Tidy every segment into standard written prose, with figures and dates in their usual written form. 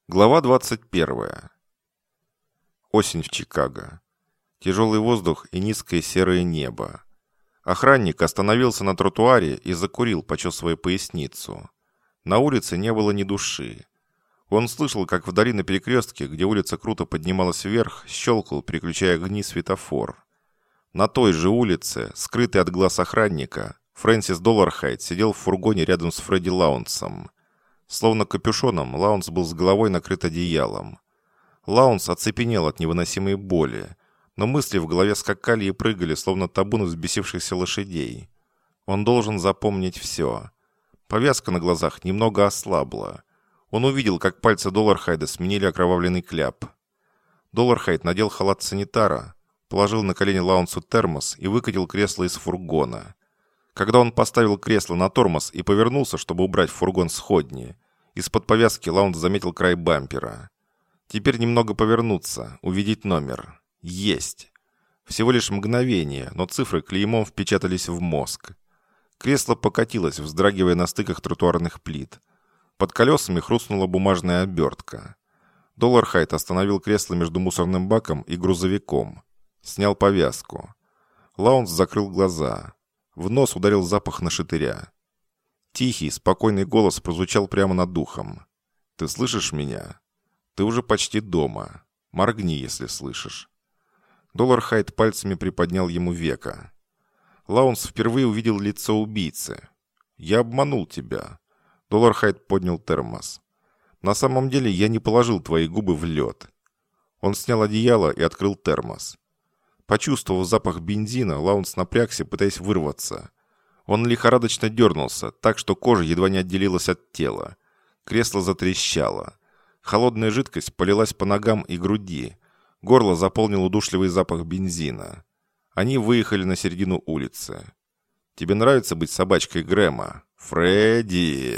Глава 21. Осень в Чикаго. Тяжелый воздух и низкое серое небо. Охранник остановился на тротуаре и закурил, почесывая поясницу. На улице не было ни души. Он слышал, как вдали на перекрестке, где улица круто поднималась вверх, щелкал, переключая огни, светофор. На той же улице, скрытый от глаз охранника, Фрэнсис Доллархайд сидел в фургоне рядом с Фредди Лаунсом. Словно капюшоном, Лаунс был с головой накрыт одеялом. Лаунс оцепенел от невыносимой боли, но мысли в голове скакали и прыгали, словно табун взбесившихся лошадей. Он должен запомнить все. Повязка на глазах немного ослабла. Он увидел, как пальцы Доллархайда сменили окровавленный кляп. Доллархайд надел халат санитара, положил на колени Лаунсу термос и выкатил кресло из фургона. Когда он поставил кресло на тормоз и повернулся, чтобы убрать в фургон сходни, из-под повязки Лаунс заметил край бампера. Теперь немного повернуться, увидеть номер. Есть. Всего лишь мгновение, но цифры клеймом впечатались в мозг. Кресло покатилось, вздрагивая на стыках тротуарных плит. Под колесами хрустнула бумажная обертка. Доллархайд остановил кресло между мусорным баком и грузовиком. Снял повязку. Лаунс закрыл глаза. В нос ударил запах нашатыря. Тихий, спокойный голос прозвучал прямо над духом. «Ты слышишь меня? Ты уже почти дома. Моргни, если слышишь». Доллархайд пальцами приподнял ему веко. Лаунс впервые увидел лицо убийцы. «Я обманул тебя». Доллархайд поднял термос. «На самом деле я не положил твои губы в лед». Он снял одеяло и открыл термос. Почувствовав запах бензина, Лаунс напрягся, пытаясь вырваться. Он лихорадочно дернулся, так что кожа едва не отделилась от тела. Кресло затрещало. Холодная жидкость полилась по ногам и груди. Горло заполнил удушливый запах бензина. Они выехали на середину улицы. «Тебе нравится быть собачкой Грэма?» «Фредди!»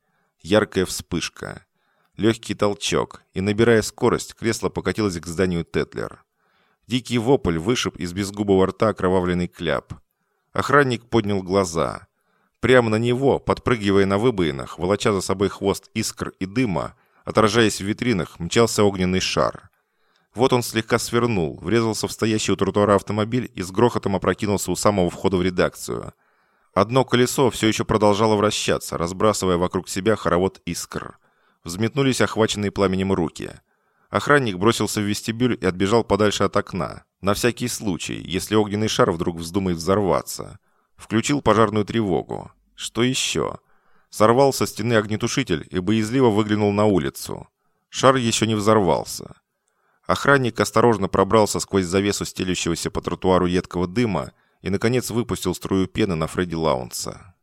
Яркая вспышка. Легкий толчок, и, набирая скорость, кресло покатилось к зданию Тетлер. Дикий вопль вышиб из безгубого рта окровавленный кляп. Охранник поднял глаза. Прямо на него, подпрыгивая на выбоинах, волоча за собой хвост искр и дыма, отражаясь в витринах, мчался огненный шар. Вот он слегка свернул, врезался в стоящий у тротуара автомобиль и с грохотом опрокинулся у самого входа в редакцию. Одно колесо все еще продолжало вращаться, разбрасывая вокруг себя хоровод искр. Взметнулись охваченные пламенем руки. Охранник бросился в вестибюль и отбежал подальше от окна, на всякий случай, если огненный шар вдруг вздумает взорваться. Включил пожарную тревогу. Что еще? Сорвал со стены огнетушитель и боязливо выглянул на улицу. Шар еще не взорвался. Охранник осторожно пробрался сквозь завесу стелющегося по тротуару едкого дыма и, наконец, выпустил струю пены на Фредди Лаунса.